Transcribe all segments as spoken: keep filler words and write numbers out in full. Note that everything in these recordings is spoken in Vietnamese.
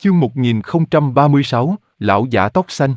Chương một nghìn không trăm ba mươi sáu, lão giả tóc xanh.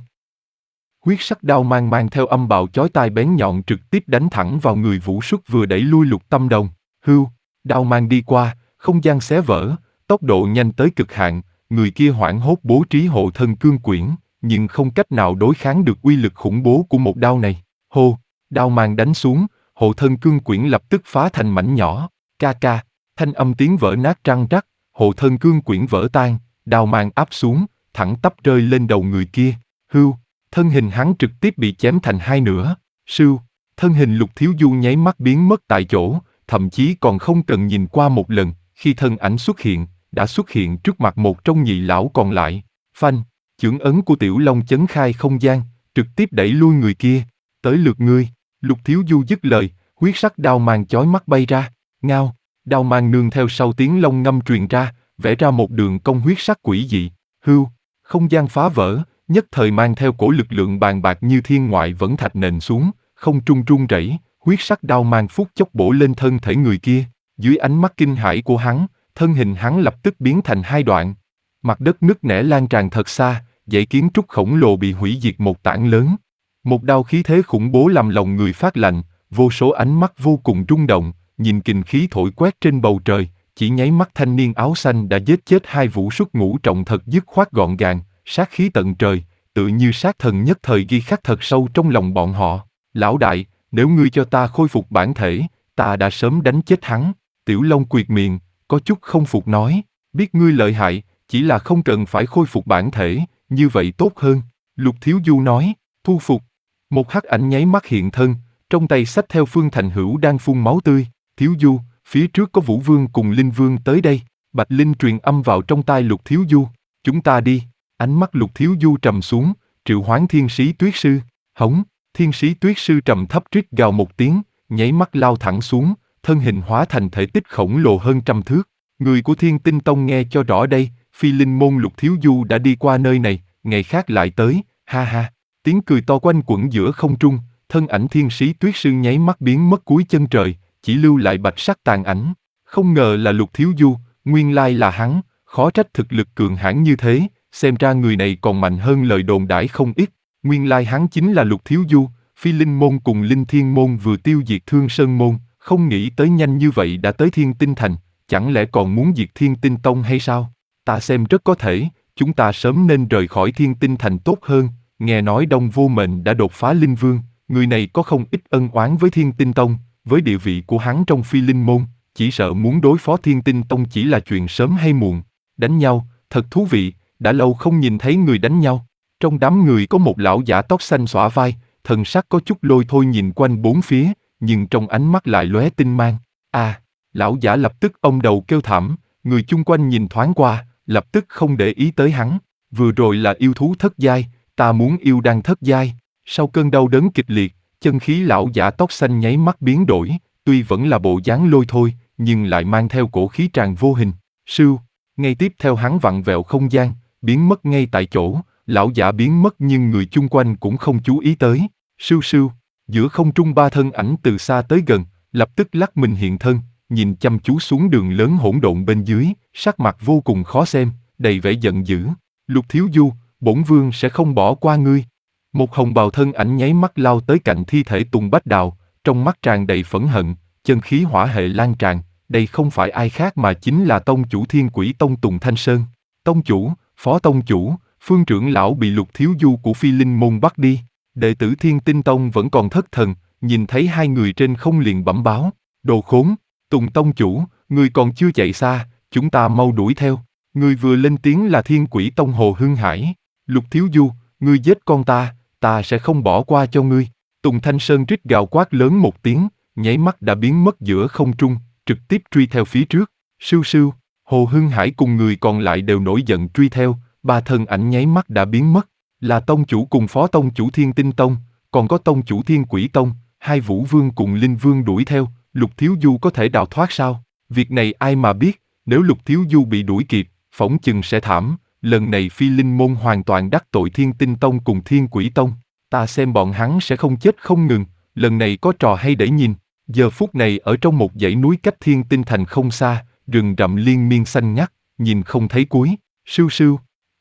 Huyết sắc đao mang mang theo âm bạo chói tai bén nhọn trực tiếp đánh thẳng vào người Vũ Xuất vừa đẩy lui Lục Tâm Đồng. Hưu, đao mang đi qua, không gian xé vỡ, tốc độ nhanh tới cực hạn, người kia hoảng hốt bố trí hộ thân cương quyển, nhưng không cách nào đối kháng được uy lực khủng bố của một đao này. Hô, đao mang đánh xuống, hộ thân cương quyển lập tức phá thành mảnh nhỏ, ca ca, thanh âm tiếng vỡ nát răng rắc, hộ thân cương quyển vỡ tan, đao mang áp xuống, thẳng tắp rơi lên đầu người kia. Hưu, thân hình hắn trực tiếp bị chém thành hai nửa. Sưu, thân hình Lục Thiếu Du nháy mắt biến mất tại chỗ, thậm chí còn không cần nhìn qua một lần, khi thân ảnh xuất hiện, đã xuất hiện trước mặt một trong nhị lão còn lại. Phanh, chưởng ấn của Tiểu Long chấn khai không gian, trực tiếp đẩy lui người kia. Tới lượt ngươi. Lục Thiếu Du dứt lời, huyết sắc đao mang chói mắt bay ra. Ngao, đao mang nương theo sau tiếng long ngâm truyền ra, vẽ ra một đường cong huyết sắc quỷ dị. Hưu, không gian phá vỡ, nhất thời mang theo cổ lực lượng bàn bạc như thiên ngoại vẫn thạch nền xuống, không trung rung rẩy, huyết sắc đao mang phút chốc bổ lên thân thể người kia. Dưới ánh mắt kinh hãi của hắn, thân hình hắn lập tức biến thành hai đoạn. Mặt đất nứt nẻ lan tràn thật xa, dãy kiến trúc khổng lồ bị hủy diệt một tảng lớn. Một đao khí thế khủng bố làm lòng người phát lạnh, vô số ánh mắt vô cùng rung động, nhìn kình khí thổi quét trên bầu trời, chỉ nháy mắt thanh niên áo xanh đã giết chết hai Vũ Xuất ngũ trọng thật dứt khoát gọn gàng, sát khí tận trời, tự như sát thần nhất thời ghi khắc thật sâu trong lòng bọn họ. Lão đại, nếu ngươi cho ta khôi phục bản thể, ta đã sớm đánh chết hắn. Tiểu Long quệt miệng, có chút không phục nói, biết ngươi lợi hại, chỉ là không cần phải khôi phục bản thể, như vậy tốt hơn. Lục Thiếu Du nói, thu phục. Một hắc ảnh nháy mắt hiện thân, trong tay xách theo Phương Thành Hữu đang phun máu tươi. Thiếu Du, phía trước có Vũ Vương cùng Linh Vương tới đây. Bạch Linh truyền âm vào trong tai Lục Thiếu Du, chúng ta đi. Ánh mắt Lục Thiếu Du trầm xuống, triệu hoán Thiên Sĩ Tuyết Sư. Hống, Thiên Sĩ Tuyết Sư trầm thấp rít gào một tiếng, nháy mắt lao thẳng xuống, thân hình hóa thành thể tích khổng lồ hơn trăm thước. Người của Thiên Tinh Tông nghe cho rõ đây, Phi Linh môn Lục Thiếu Du đã đi qua nơi này, ngày khác lại tới, ha ha. Tiếng cười to quanh quẩn giữa không trung, thân ảnh Thiên Sĩ Tuyết Sư nháy mắt biến mất cuối chân trời, chỉ lưu lại bạch sắc tàn ảnh. Không ngờ là Lục Thiếu Du, nguyên lai là hắn, khó trách thực lực cường hãn như thế, xem ra người này còn mạnh hơn lời đồn đãi không ít. Nguyên lai hắn chính là Lục Thiếu Du, Phi Linh môn cùng Linh Thiên môn vừa tiêu diệt Thương Sơn môn, không nghĩ tới nhanh như vậy đã tới Thiên Tinh Thành, chẳng lẽ còn muốn diệt Thiên Tinh Tông hay sao? Ta xem rất có thể, chúng ta sớm nên rời khỏi Thiên Tinh Thành tốt hơn. Nghe nói Đông Vô Mệnh đã đột phá Linh Vương, người này có không ít ân oán với Thiên Tinh Tông, với địa vị của hắn trong Phi Linh môn, chỉ sợ muốn đối phó Thiên Tinh Tông chỉ là chuyện sớm hay muộn. Đánh nhau, thật thú vị, đã lâu không nhìn thấy người đánh nhau. Trong đám người có một lão giả tóc xanh xõa vai, thần sắc có chút lôi thôi nhìn quanh bốn phía, nhưng trong ánh mắt lại lóe tinh mang. À, lão giả lập tức ôm đầu kêu thảm, người chung quanh nhìn thoáng qua, lập tức không để ý tới hắn. Vừa rồi là yêu thú thất giai, ta muốn yêu đan thất giai. Sau cơn đau đớn kịch liệt, chân khí lão giả tóc xanh nháy mắt biến đổi, tuy vẫn là bộ dáng lôi thôi, nhưng lại mang theo cổ khí tràn vô hình. Sưu, ngay tiếp theo hắn vặn vẹo không gian, biến mất ngay tại chỗ. Lão giả biến mất nhưng người chung quanh cũng không chú ý tới. Sưu sưu, giữa không trung ba thân ảnh từ xa tới gần, lập tức lắc mình hiện thân, nhìn chăm chú xuống đường lớn hỗn độn bên dưới, sắc mặt vô cùng khó xem, đầy vẻ giận dữ. Lục Thiếu Du, bổn vương sẽ không bỏ qua ngươi. Một hồng bào thân ảnh nháy mắt lao tới cạnh thi thể Tùng Bách Đào, trong mắt tràn đầy phẫn hận, chân khí hỏa hệ lan tràn, đây không phải ai khác mà chính là tông chủ Thiên Quỷ Tông Tùng Thanh Sơn. Tông chủ, phó tông chủ, Phương trưởng lão bị Lục Thiếu Du của Phi Linh môn bắt đi. Đệ tử Thiên Tinh Tông vẫn còn thất thần, nhìn thấy hai người trên không liền bẩm báo, đồ khốn, Tùng tông chủ, người còn chưa chạy xa, chúng ta mau đuổi theo. Người vừa lên tiếng là Thiên Quỷ Tông Hồ Hưng Hải. Lục Thiếu Du, ngươi giết con ta, ta sẽ không bỏ qua cho ngươi. Tùng Thanh Sơn rít gào quát lớn một tiếng, nháy mắt đã biến mất giữa không trung, trực tiếp truy theo phía trước. Sưu sưu, Hồ Hưng Hải cùng người còn lại đều nổi giận truy theo, ba thân ảnh nháy mắt đã biến mất. Là tông chủ cùng phó tông chủ Thiên Tinh Tông, còn có tông chủ Thiên Quỷ Tông, hai Vũ Vương cùng Linh Vương đuổi theo. Lục Thiếu Du có thể đào thoát sao? Việc này ai mà biết, nếu Lục Thiếu Du bị đuổi kịp, phỏng chừng sẽ thảm. Lần này Phi Linh môn hoàn toàn đắc tội Thiên Tinh Tông cùng Thiên Quỷ Tông, ta xem bọn hắn sẽ không chết không ngừng, lần này có trò hay để nhìn. Giờ phút này ở trong một dãy núi cách Thiên Tinh Thành không xa, rừng rậm liên miên xanh ngắt, nhìn không thấy cuối. Sưu sưu,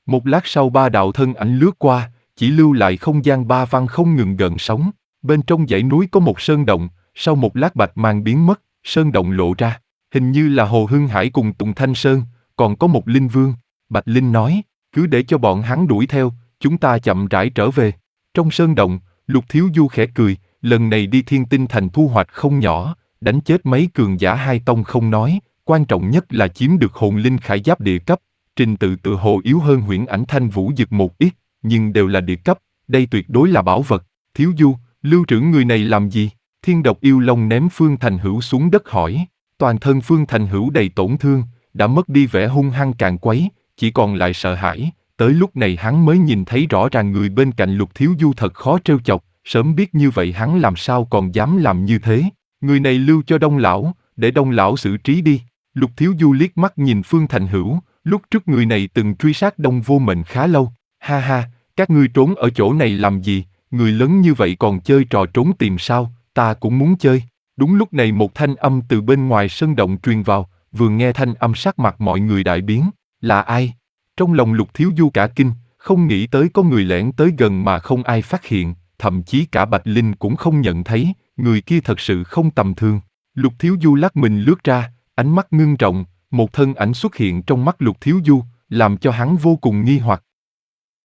Một lát sau ba đạo thân ảnh lướt qua, chỉ lưu lại không gian ba văn không ngừng gợn sóng. Bên trong dãy núi có một sơn động, sau một lát bạch mang biến mất, sơn động lộ ra. Hình như là Hồ Hưng Hải cùng Tùng Thanh Sơn, còn có một linh vương. Bạch Linh nói, cứ để cho bọn hắn đuổi theo, chúng ta chậm rãi trở về. Trong sơn động, Lục Thiếu Du khẽ cười, lần này đi Thiên Tinh Thành thu hoạch không nhỏ, đánh chết mấy cường giả hai tông không nói, quan trọng nhất là chiếm được hồn linh khải giáp địa cấp. Trình tự tự hồ yếu hơn Huyễn Ảnh Thanh Vũ Dực một ít, nhưng đều là địa cấp, đây tuyệt đối là bảo vật. Thiếu Du, lưu trữ người này làm gì? Thiên Độc Yêu Long ném Phương Thành Hữu xuống đất hỏi. Toàn thân Phương Thành Hữu đầy tổn thương, đã mất đi vẻ hung hăng càn quấy, chỉ còn lại sợ hãi. Tới lúc này hắn mới nhìn thấy rõ ràng người bên cạnh Lục Thiếu Du thật khó trêu chọc, sớm biết như vậy hắn làm sao còn dám làm như thế. Người này lưu cho Đông lão, để Đông lão xử trí đi. Lục Thiếu Du liếc mắt nhìn Phương Thành Hữu, lúc trước người này từng truy sát Đông Vô Mệnh khá lâu. Ha ha, các ngươi trốn ở chỗ này làm gì, người lớn như vậy còn chơi trò trốn tìm sao, ta cũng muốn chơi. Đúng lúc này một thanh âm từ bên ngoài sân động truyền vào, vừa nghe thanh âm sắc mặt mọi người đại biến, là ai? Trong lòng Lục Thiếu Du cả kinh, không nghĩ tới có người lẻn tới gần mà không ai phát hiện, thậm chí cả Bạch Linh cũng không nhận thấy, người kia thật sự không tầm thường. Lục Thiếu Du lắc mình lướt ra, ánh mắt ngưng trọng, một thân ảnh xuất hiện trong mắt Lục Thiếu Du, làm cho hắn vô cùng nghi hoặc.